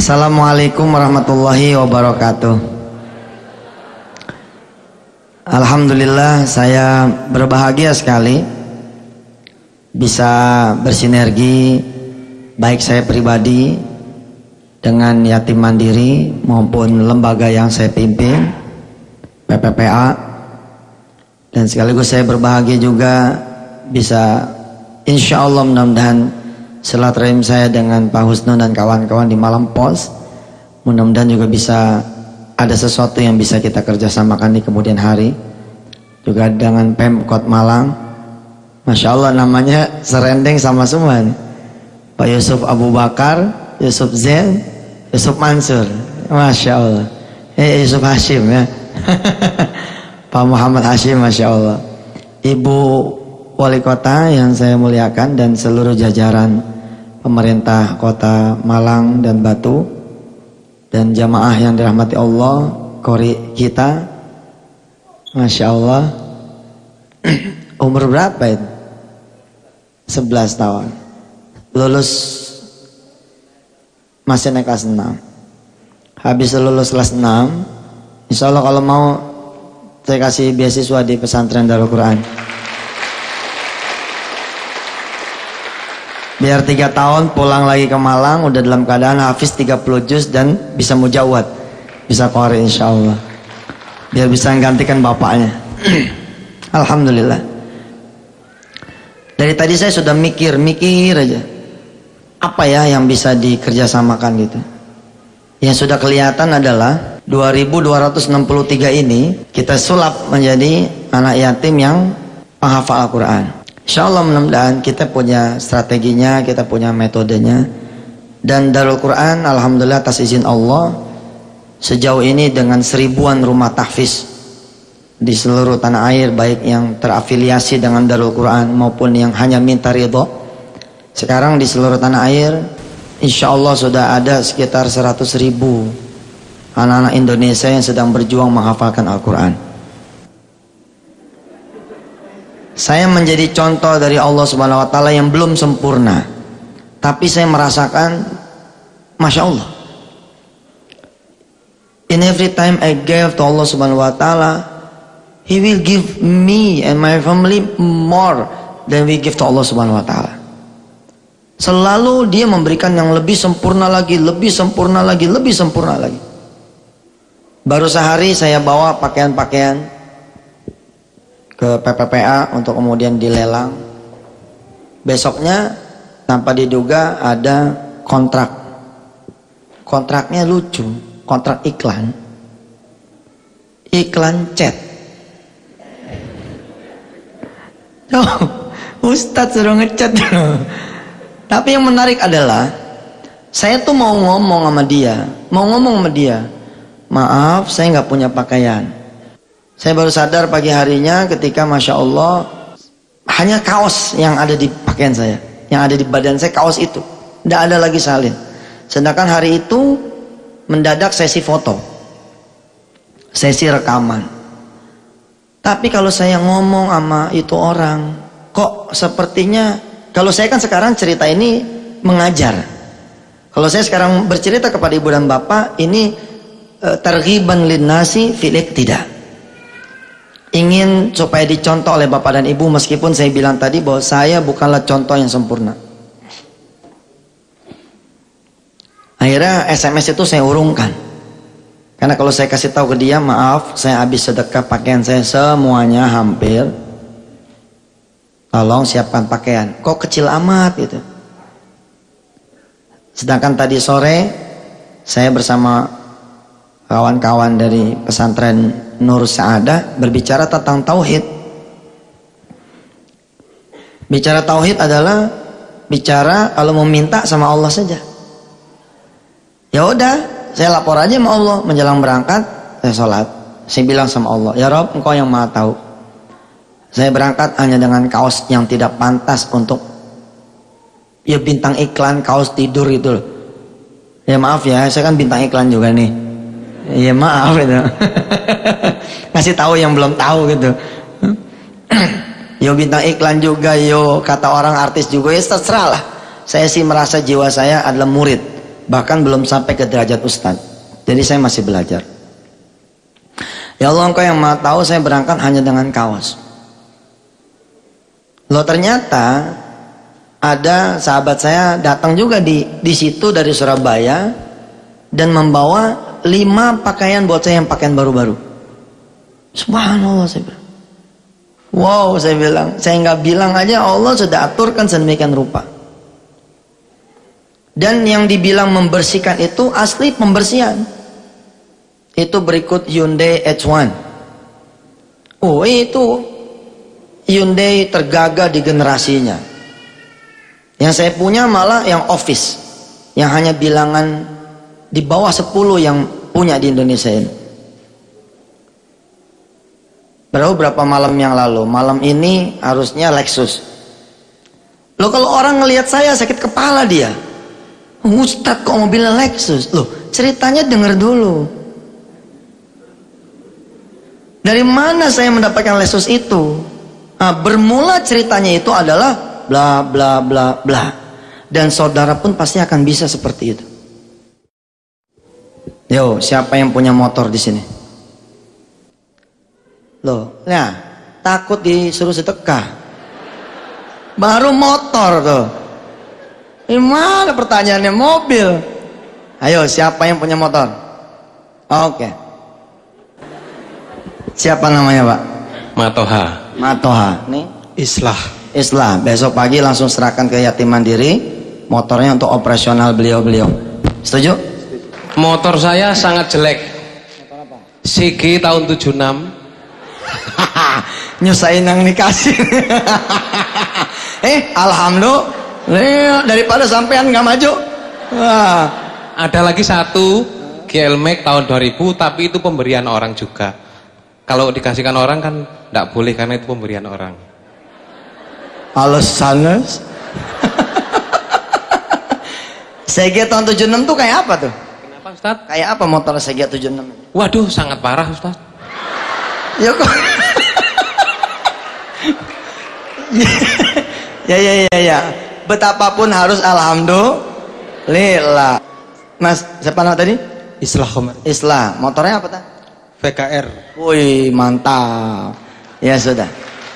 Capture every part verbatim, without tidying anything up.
Assalamualaikum warahmatullahi wabarakatuh. Alhamdulillah, saya berbahagia sekali bisa bersinergi baik saya pribadi dengan yatim mandiri maupun lembaga yang saya pimpin, P P P A, dan sekaligus saya berbahagia juga bisa insya Allah mudah-mudahan silaturahim saya dengan Pak Husnu dan kawan-kawan di Malam Pos, mudah-mudahan juga bisa ada sesuatu yang bisa kita kerjasamakan di kemudian hari. Juga dengan Pemkot Malang, Masya Allah namanya serendeng sama semua nih. Pak Yusuf Abu Bakar, Yusuf Zain, Yusuf Mansur, Masya Allah. Eh Yusuf Hashim ya. Pak Muhammad Hashim, Masya Allah. Ibu Wali Kota yang saya muliakan dan seluruh jajaran pemerintah Kota Malang dan Batu dan jamaah yang dirahmati Allah, kori kita, Masya Allah. Umur berapa itu? sebelas tahun. Lulus masih naik kelas enam. Habis lulus kelas enam, insya Allah kalau mau saya kasih beasiswa di pesantren Darul Quran. Biar tiga tahun pulang lagi ke Malang udah dalam keadaan hafiz tiga puluh juz dan bisa mujawad, bisa qari insya Allah, biar bisa menggantikan bapaknya. Alhamdulillah. Dari tadi saya sudah mikir-mikir aja apa ya yang bisa dikerjasamakan gitu. Yang sudah kelihatan adalah dua ribu dua ratus enam puluh tiga ini kita sulap menjadi anak yatim yang penghafal Al-Quran. Insya Allah mudah-mudahan kita punya strateginya, kita punya metodenya. Dan Darul Quran alhamdulillah atas izin Allah sejauh ini dengan seribuan rumah tahfiz di seluruh tanah air, baik yang terafiliasi dengan Darul Quran maupun yang hanya minta ridho. Sekarang di seluruh tanah air insya Allah sudah ada sekitar seratus ribu anak-anak Indonesia yang sedang berjuang menghafalkan Al-Quran. Saya menjadi contoh dari Allah Subhanahu wa taala yang belum sempurna, tapi saya merasakan Masya Allah, in every time I gave to Allah Subhanahu wa taala, He will give me and my family more than we give to Allah Subhanahu wa taala. Selalu Dia memberikan yang lebih sempurna lagi, lebih sempurna lagi, lebih sempurna lagi. Baru sehari saya bawa pakaian-pakaian ke P P P A untuk kemudian dilelang. Besoknya tanpa diduga ada kontrak. Kontraknya lucu, kontrak iklan. Iklan chat. Oh, Ustadz suruh ngechat. Tapi yang menarik adalah saya tuh mau ngomong sama dia, mau ngomong sama dia, maaf saya nggak punya pakaian. Saya baru sadar pagi harinya ketika Masya Allah hanya kaos yang ada di pakaian saya, yang ada di badan saya kaos itu, tidak ada lagi salin. Sedangkan hari itu mendadak sesi foto, sesi rekaman. Tapi kalau saya ngomong sama itu orang, kok sepertinya, kalau saya kan sekarang cerita ini mengajar. Kalau saya sekarang bercerita kepada ibu dan bapak, ini uh, targhiban linnasi fil iqtida. Ingin supaya dicontoh oleh bapak dan ibu, meskipun saya bilang tadi bahwa saya bukanlah contoh yang sempurna. Akhirnya S M S itu saya urungkan, karena kalau saya kasih tahu ke dia, maaf saya habis sedekah pakaian saya semuanya hampir, tolong siapkan pakaian. Kok kecil amat gitu. Sedangkan tadi sore saya bersama kawan-kawan dari pesantren Nur Sa'adah berbicara tentang tauhid. Bicara tauhid adalah bicara kalau mau minta sama Allah saja. Ya udah, saya lapor aja sama Allah menjelang berangkat, saya sholat. Saya bilang sama Allah, ya Rob, Engkau yang Maha tahu. Saya berangkat hanya dengan kaos yang tidak pantas untuk ya bintang iklan kaos tidur itu loh. Ya maaf ya, saya kan bintang iklan juga nih. Iya maaf itu. Ngasih tahu yang belum tahu gitu. Yo bintang iklan juga, yo kata orang artis juga, ya terserah lah. Saya sih merasa jiwa saya adalah murid. bahkan belum sampai ke derajat ustadz. Jadi saya masih belajar. Ya Allah, Engkau yang maha tahu, saya berangkat hanya dengan kaos. Loh, ternyata ada sahabat saya datang juga di di situ dari Surabaya dan membawa lima pakaian buat saya yang pakaian baru-baru. Subhanallah, saya bilang. Wow, saya bilang, saya nggak bilang aja Allah sudah aturkan sedemikian rupa. Dan yang dibilang membersihkan itu asli pembersihan. Itu berikut Hyundai H satu. Oh, itu Hyundai tergagah di generasinya. Yang saya punya malah yang office, yang hanya bilangan di bawah sepuluh yang punya di Indonesia ini. Baru berapa malam yang lalu, malam ini harusnya Lexus. Loh, kalau orang ngelihat saya sakit kepala dia. Ustadz kok mobilnya Lexus? Loh, ceritanya denger dulu. Dari mana saya mendapatkan Lexus itu? Nah, bermula ceritanya itu adalah bla bla bla bla. Dan saudara pun pasti akan bisa seperti itu. Yo, siapa yang punya motor di sini? Loh, nah, takut disuruh sedekah. Baru motor tuh. Gimana pertanyaannya? Mobil. Ayo, siapa yang punya motor? Oke. Siapa namanya, Pak? Matoha. Matoha. Nih, Islah. Islah. Besok pagi langsung serahkan ke yatim mandiri motornya untuk operasional beliau-beliau. Setuju? Motor saya sangat jelek. Motor apa? C G tahun tujuh puluh enam. Nyusahin yang dikasih. Eh, alhamdulillah, daripada sampean nggak maju. Wah. Ada lagi satu G L Max tahun dua ribu, tapi itu pemberian orang juga. Kalau dikasihkan orang kan tidak boleh karena itu pemberian orang. Alasannya C G tahun tujuh puluh enam tuh kayak apa tuh? Kenapa, Ustaz? Kayak apa motor C G tujuh puluh enam? Waduh, sangat parah, Ustaz. Ya kok? Ya ya ya ya. Betapapun harus alhamdulillah. Mas, siapa nama tadi? Islah Komar. Islah. Motornya apa, Ta? V K R. Wih, mantap. Ya sudah.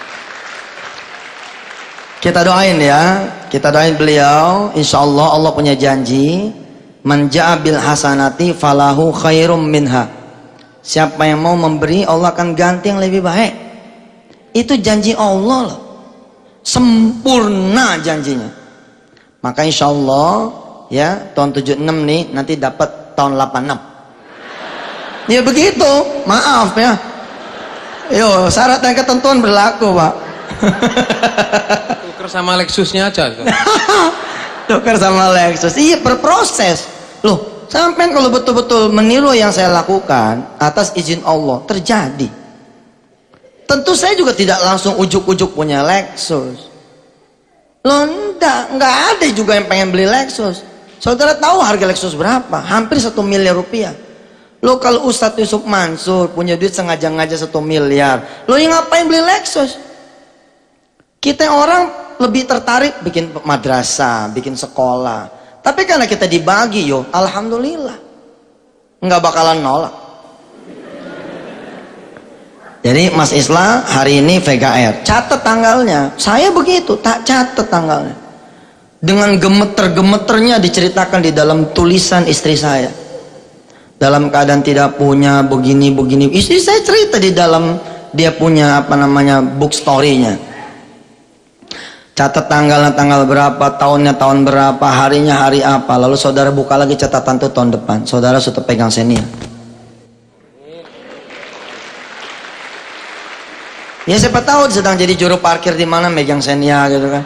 Kita doain ya. Kita doain beliau. Insya Allah Allah punya janji. Man ja'a bil hasanati falahu khairum minha. Siapa yang mau memberi, Allah akan ganti yang lebih baik. Itu janji Allah loh. Sempurna janjinya. Maka insya Allah ya, tahun tujuh puluh enam nih nanti dapat tahun delapan puluh enam. Ya begitu, maaf ya. Yo, syarat dan ketentuan berlaku, Pak. Tuker sama Lexusnya aja. Tuker sama Lexus. Iya, berproses. Loh, sampai kalau betul-betul meniru yang saya lakukan atas izin Allah terjadi. Tentu saya juga tidak langsung ujuk-ujuk punya Lexus. Loh, enggak, enggak ada juga yang pengen beli Lexus. Saudara tahu harga Lexus berapa? Hampir satu miliar rupiah. Loh, kalau Ustadz Yusuf Mansur punya duit sengaja-ngaja satu miliar, loh yang ngapain beli Lexus? Kita orang lebih tertarik bikin madrasah, bikin sekolah. Tapi karena kita dibagi, yo, alhamdulillah, nggak bakalan nolak. Jadi Mas Islah hari ini V K R, catat tanggalnya. Saya begitu, tak catat tanggalnya. Dengan gemeter-gemeternya diceritakan di dalam tulisan istri saya. Dalam keadaan tidak punya begini-begini. Istri saya cerita di dalam dia punya apa namanya book story-nya. Catat tanggalnya tanggal berapa, tahunnya tahun berapa, harinya hari apa. Lalu saudara buka lagi catatan itu tahun depan. Saudara sudah pegang senia. Ya siapa tahu sedang jadi juru parkir di mana megang senia gitu kan.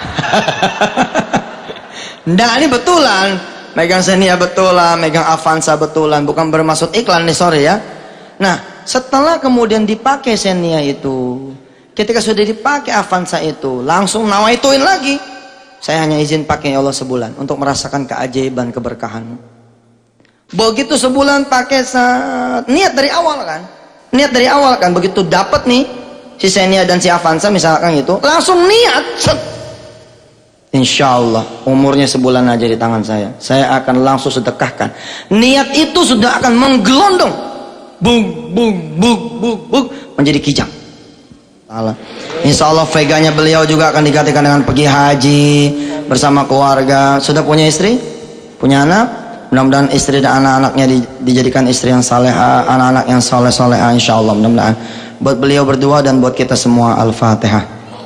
Nggak, ini betulan. Megang Xenia betulan, megang Avanza betulan. Bukan bermaksud iklan nih, sorry ya. Nah, setelah kemudian dipakai Xenia itu, ketika sudah dipakai Avanza itu, langsung nawaituin lagi. Saya hanya izin pakai ya Allah sebulan untuk merasakan keajaiban keberkahanmu. Begitu sebulan pakai saat, niat dari awal kan. Niat dari awal kan, begitu dapat nih si Xenia dan si Avanza misalkan itu, langsung niat. Set. Insya Allah umurnya sebulan aja di tangan saya, saya akan langsung sedekahkan. Niat itu sudah akan menggelondong, bung bung bung bung bung menjadi kijang. Insya Allah veganya beliau juga akan digantikan dengan pergi haji bersama keluarga. Sudah punya istri, punya anak, mudah-mudahan istri dan anak-anaknya di, dijadikan istri yang salehah, anak-anak yang soleh-solehah insya Allah. Mudah-mudahan buat beliau berdua dan buat kita semua. Al-Fatihah.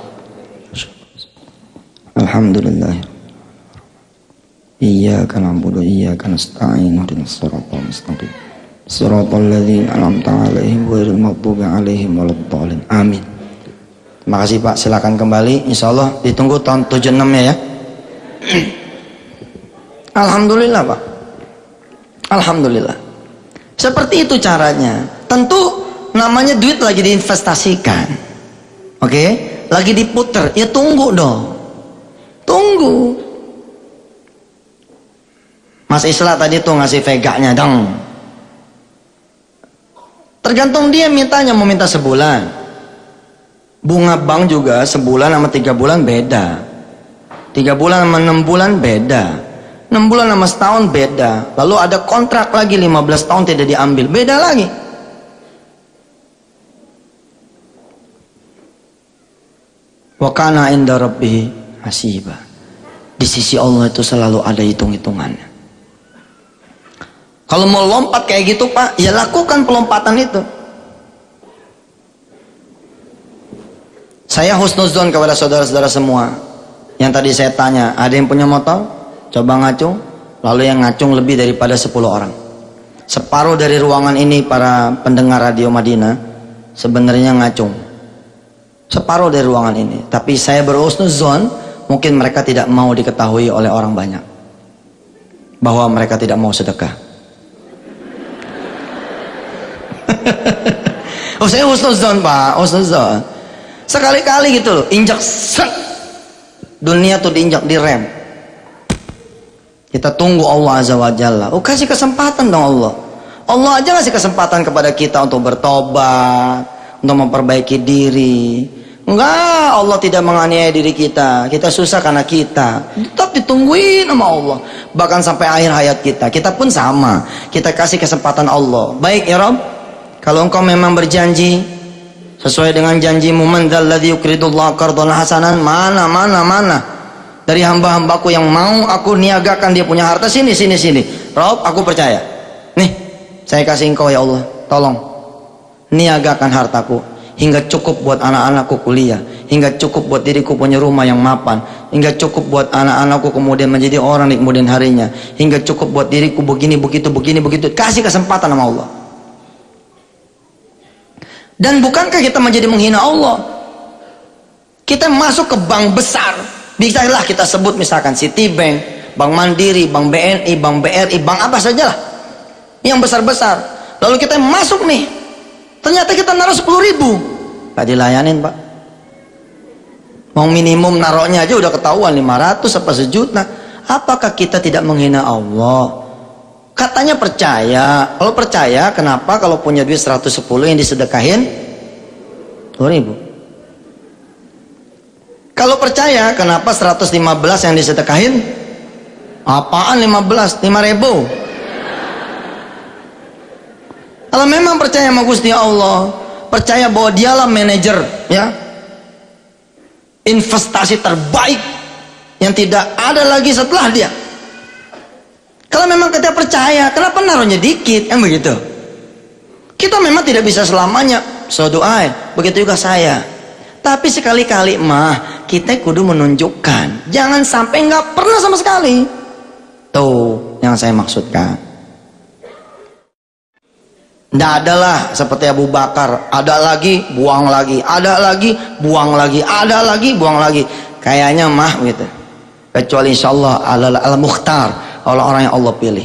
Alhamdulillah. Iyyaka na'budu wa iyyaka nasta'in ihdinas siratal mustaqim siratal ladzina an'amta 'alaihim ghairil maghdubi 'alaihim waladdallin. Amin. Terima kasih Pak, silakan kembali. Insyaallah ditunggu tahun tujuh puluh enam ya. Alhamdulillah Pak. Alhamdulillah. Seperti itu caranya. Tentu namanya duit lagi diinvestasikan. Oke, okay? Lagi diputer. Ya tunggu dong. Tunggu. Mas Isla tadi tuh ngasih veganya dong. Tergantung dia mintanya, mau minta sebulan. Bunga bank juga sebulan sama tiga bulan beda. Tiga bulan sama enam bulan beda. Enam bulan sama setahun beda. Lalu ada kontrak lagi lima belas tahun tidak diambil, beda lagi. Wa kana inda rabbih hasiba. Di sisi Allah itu selalu ada hitung-hitungannya. Kalau mau lompat kayak gitu Pak, ya lakukan pelompatan itu. Saya husnuzon kepada saudara-saudara semua. Yang tadi saya tanya, ada yang punya motor? Coba ngacung. Lalu yang ngacung lebih daripada sepuluh orang. Separuh dari ruangan ini para pendengar radio Madinah sebenarnya ngacung. Separuh dari ruangan ini. Tapi saya berhusnuzon, mungkin mereka tidak mau diketahui oleh orang banyak bahwa mereka tidak mau sedekah. Oh saya husnuzon Pak, husnuzon. Sekali-kali gitu loh, injak set. Dunia tuh diinjak, direm. Kita tunggu Allah Azza wa Jalla. Oh kasih kesempatan dong Allah. Allah aja ngasih kesempatan kepada kita untuk bertobat, untuk memperbaiki diri. Enggak, Allah tidak menganiaya diri kita. Kita susah karena kita. Tetap ditungguin sama Allah. Bahkan sampai akhir hayat kita. Kita pun sama. Kita kasih kesempatan Allah. Baik ya Rabb, kalau engkau memang berjanji sesuai dengan janjimu, man dzalladzi yuqridullaha qardan hasanan, mana mana mana dari hamba-hambaku yang mau aku niagakan dia punya harta, sini sini sini. Rabb, aku percaya. Nih, saya kasih engkau ya Allah. Tolong niagakan hartaku hingga cukup buat anak-anakku kuliah, hingga cukup buat diriku punya rumah yang mapan, hingga cukup buat anak-anakku kemudian menjadi orang di kemudian harinya, hingga cukup buat diriku begini begitu begini begitu. Kasih kesempatan sama Allah. Dan bukankah kita menjadi menghina Allah? Kita masuk ke bank besar, bisalah kita sebut misalkan Citibank, Bank Mandiri, Bank B N I, Bank B R I, bank apa sajalah yang besar-besar. Lalu kita masuk nih, ternyata kita naruh sepuluh ribu, gak dilayanin Pak. Mau minimum naruhnya aja udah ketahuan lima ratus apa sejuta. Apakah kita tidak menghina Allah? Katanya percaya. Kalau percaya, kenapa kalau punya duit seratus sepuluh yang disedekahin sepuluh ribu? Kalau percaya, kenapa seratus lima belas yang disedekahin? Apaan lima belas? lima ribu. Kalau memang percaya sama Gusti Allah, percaya bahwa dialah manajer ya investasi terbaik yang tidak ada lagi setelah dia. Kalau memang kita percaya, kenapa naruhnya dikit? Kan begitu. Kita memang tidak bisa selamanya so doa, begitu juga saya. Tapi sekali-kali mah kita kudu menunjukkan, jangan sampai nggak pernah sama sekali. Tuh yang saya maksudkan. Nggak adalah seperti Abu Bakar, ada lagi buang lagi, ada lagi buang lagi, ada lagi buang lagi. Kayaknya mah gitu. Kecuali insyaallah al-Mukhtar, orang-orang yang Allah pilih.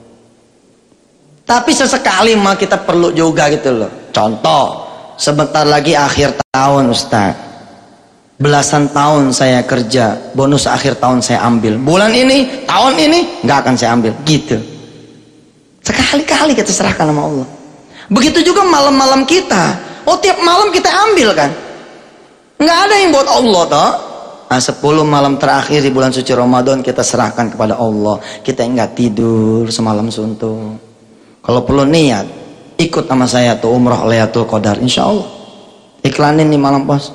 Tapi sesekali mah kita perlu juga gitu loh. Contoh, sebentar lagi akhir tahun Ustaz, belasan tahun saya kerja, bonus akhir tahun saya ambil, bulan ini, tahun ini nggak akan saya ambil, gitu. Sekali-kali kita serahkan sama Allah. Begitu juga malam-malam kita. Oh tiap malam kita ambil kan, nggak ada yang buat Allah toh. Nah, sepuluh malam terakhir di bulan suci Ramadan kita serahkan kepada Allah. Kita enggak tidur semalam suntuk. Kalau perlu niat, ikut sama saya tuh umroh Lailatul Qadar, insya Allah. Iklanin nih malam pos.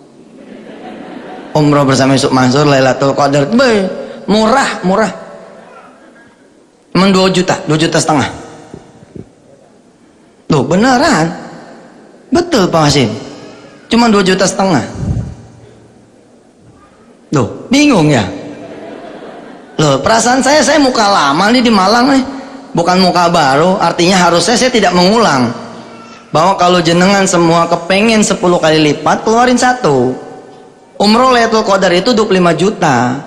Umroh bersama Yusuf Mansur Lailatul Qadar, be, murah, murah. Emang dua juta, dua juta setengah. Tuh beneran, betul Pak Hasim. Cuma dua juta setengah. Loh, bingung ya? Loh, perasaan saya, saya muka lama nih di Malang nih. Bukan muka baru, artinya harusnya saya tidak mengulang. Bahwa kalau jenengan semua kepengen sepuluh kali lipat, keluarin satu. Umroh Lailatul Qadar itu dua puluh lima juta.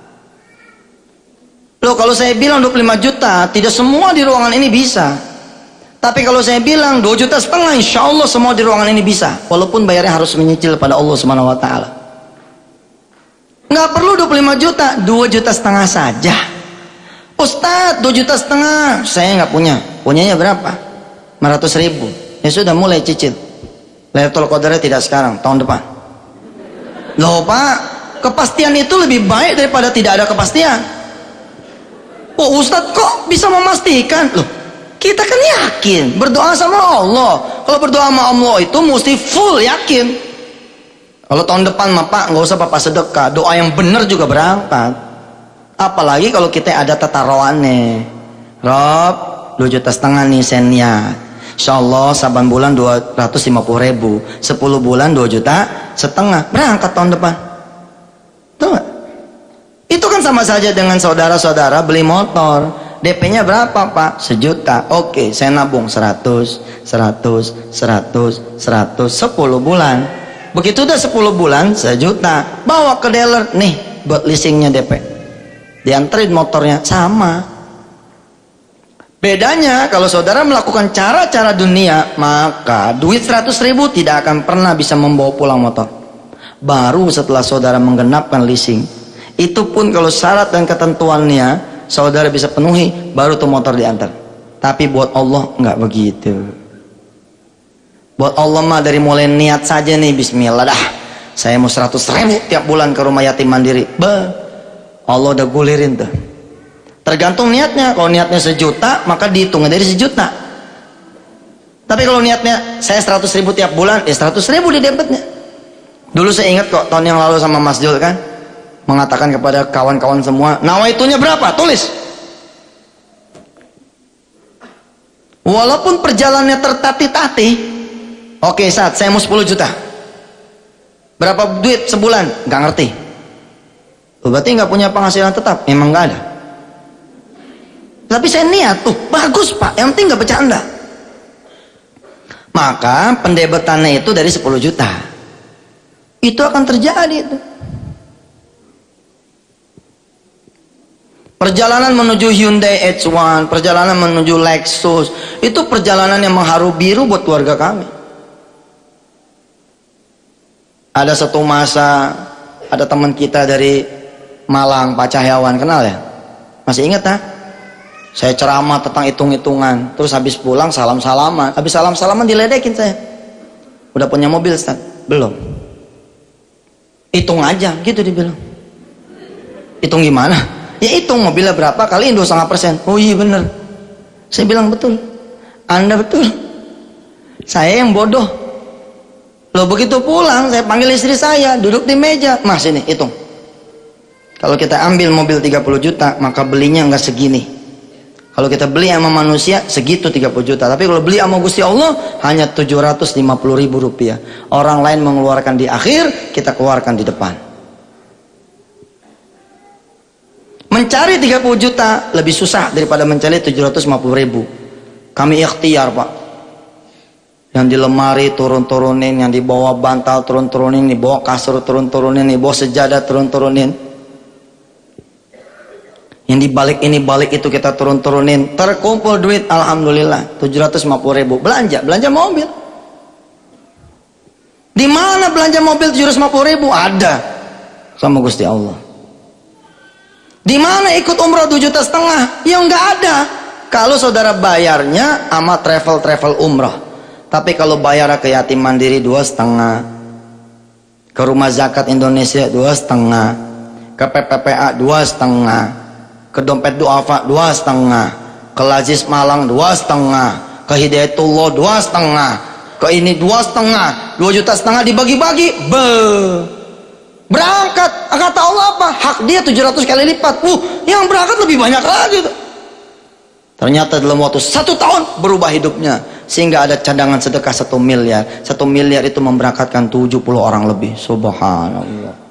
Loh, kalau saya bilang dua puluh lima juta, tidak semua di ruangan ini bisa. Tapi kalau saya bilang dua juta setengah, insya Allah semua di ruangan ini bisa. Walaupun bayarnya harus menyicil pada Allah Subhanahu Wa Taala. Nggak perlu dua puluh lima juta, dua juta setengah saja. Ustadz, dua juta setengah saya nggak punya. Punyanya berapa? lima ratus ribu. Ya sudah, mulai cicil. Lailatul Qadarnya tidak sekarang, tahun depan. Loh Pak, kepastian itu lebih baik daripada tidak ada kepastian. Oh Ustadz, kok bisa memastikan? Loh, kita kan yakin berdoa sama Allah. Kalau berdoa sama Allah itu mesti full yakin. Kalau tahun depan mah Pak, nggak usah Bapak sedekah, doa yang benar juga berangkat. Apalagi kalau kita ada tataroannya. Rob, dua juta setengah nih senya. Insya Allah saban bulan dua ratus lima puluh ribu, sepuluh bulan dua juta setengah, berangkat tahun depan. Tuh gak? Itu kan sama saja dengan saudara-saudara beli motor. D P-nya berapa Pak? Sejuta. Oke, saya nabung seratus, seratus, seratus, seratus, sepuluh bulan. Begitu udah sepuluh bulan, sejuta. Bawa ke dealer, nih buat leasingnya D P. Dianterin motornya, sama. Bedanya kalau saudara melakukan cara-cara dunia, maka duit seratus ribu tidak akan pernah bisa membawa pulang motor. Baru setelah saudara menggenapkan leasing, itu pun kalau syarat dan ketentuannya saudara bisa penuhi, baru tuh motor diantar. Tapi buat Allah nggak begitu. Buat Allah mah dari mulai niat saja nih, bismillah dah, saya mau seratus ribu tiap bulan ke rumah yatim mandiri. Bah, Allah udah gulirin tuh. Tergantung niatnya. Kalau niatnya sejuta, maka dihitungnya dari sejuta. Tapi kalau niatnya saya seratus ribu tiap bulan, ya seratus ribu di debitnya. Dulu saya ingat kok tahun yang lalu sama Mas Jul kan, mengatakan kepada kawan-kawan semua, nawaitunya berapa? Tulis. Walaupun perjalanannya tertatih-tatih, oke saat saya mau sepuluh juta, berapa duit sebulan? Gak ngerti. Berarti nggak punya penghasilan tetap? Memang nggak ada. Tapi saya niat tuh, bagus Pak, yang penting nggak bercanda. Maka pendebetannya itu dari sepuluh juta. Itu akan terjadi itu. Perjalanan menuju Hyundai H satu, perjalanan menuju Lexus, itu perjalanan yang mengharu biru buat keluarga kami. Ada satu masa, ada teman kita dari Malang, Pak Cahyawan, kenal ya? Masih ingat tak? Saya ceramah tentang hitung-hitungan, terus habis pulang salam-salaman, habis salam-salaman diledekin saya. Udah punya mobil Ustaz? Belum. Hitung aja, gitu dibilang. Hitung gimana? Ya hitung mobilnya berapa kali dua koma lima persen. Oh iya bener. Saya bilang betul. Anda betul. Saya yang bodoh. Loh begitu pulang, saya panggil istri saya, duduk di meja. Mas ini hitung. Kalau kita ambil mobil tiga puluh juta, maka belinya nggak segini. Kalau kita beli sama manusia, segitu tiga puluh juta. Tapi kalau beli sama Gusti Allah, hanya tujuh ratus lima puluh ribu rupiah. Orang lain mengeluarkan di akhir, kita keluarkan di depan. Mencari tiga puluh juta lebih susah daripada mencari tujuh ratus lima puluh ribu. Kami ikhtiar Pak. Yang di lemari turun-turunin, yang di bawah bantal turun-turunin, di bawah kasur turun-turunin, di bawah sejadah turun-turunin. Yang di balik ini balik itu kita turun-turunin. Terkumpul duit alhamdulillah tujuh ratus lima puluh ribu. Belanja, belanja mobil. Di mana belanja mobil tujuh ratus lima puluh ribu? Ada sama Gusti Allah. Di mana ikut umroh dua juta setengah? Ya nggak ada. Kalau saudara bayarnya sama travel-travel umroh. Tapi kalau bayar ke yatim mandiri dua setengah, ke Rumah Zakat Indonesia dua setengah, ke P P P A dua setengah, ke Dompet Duafa dua setengah, ke Lazis Malang dua setengah, ke Hidayatullah dua setengah, ke ini dua setengah, dua juta setengah dibagi-bagi, be berangkat. Kata Allah apa? Hak dia tujuh ratus kali lipat. Uh, yang berangkat lebih banyak lagi tuh. Ternyata dalam waktu satu tahun berubah hidupnya, sehingga ada cadangan sedekah satu miliar. Satu miliar itu memberangkatkan tujuh puluh orang lebih. Subhanallah.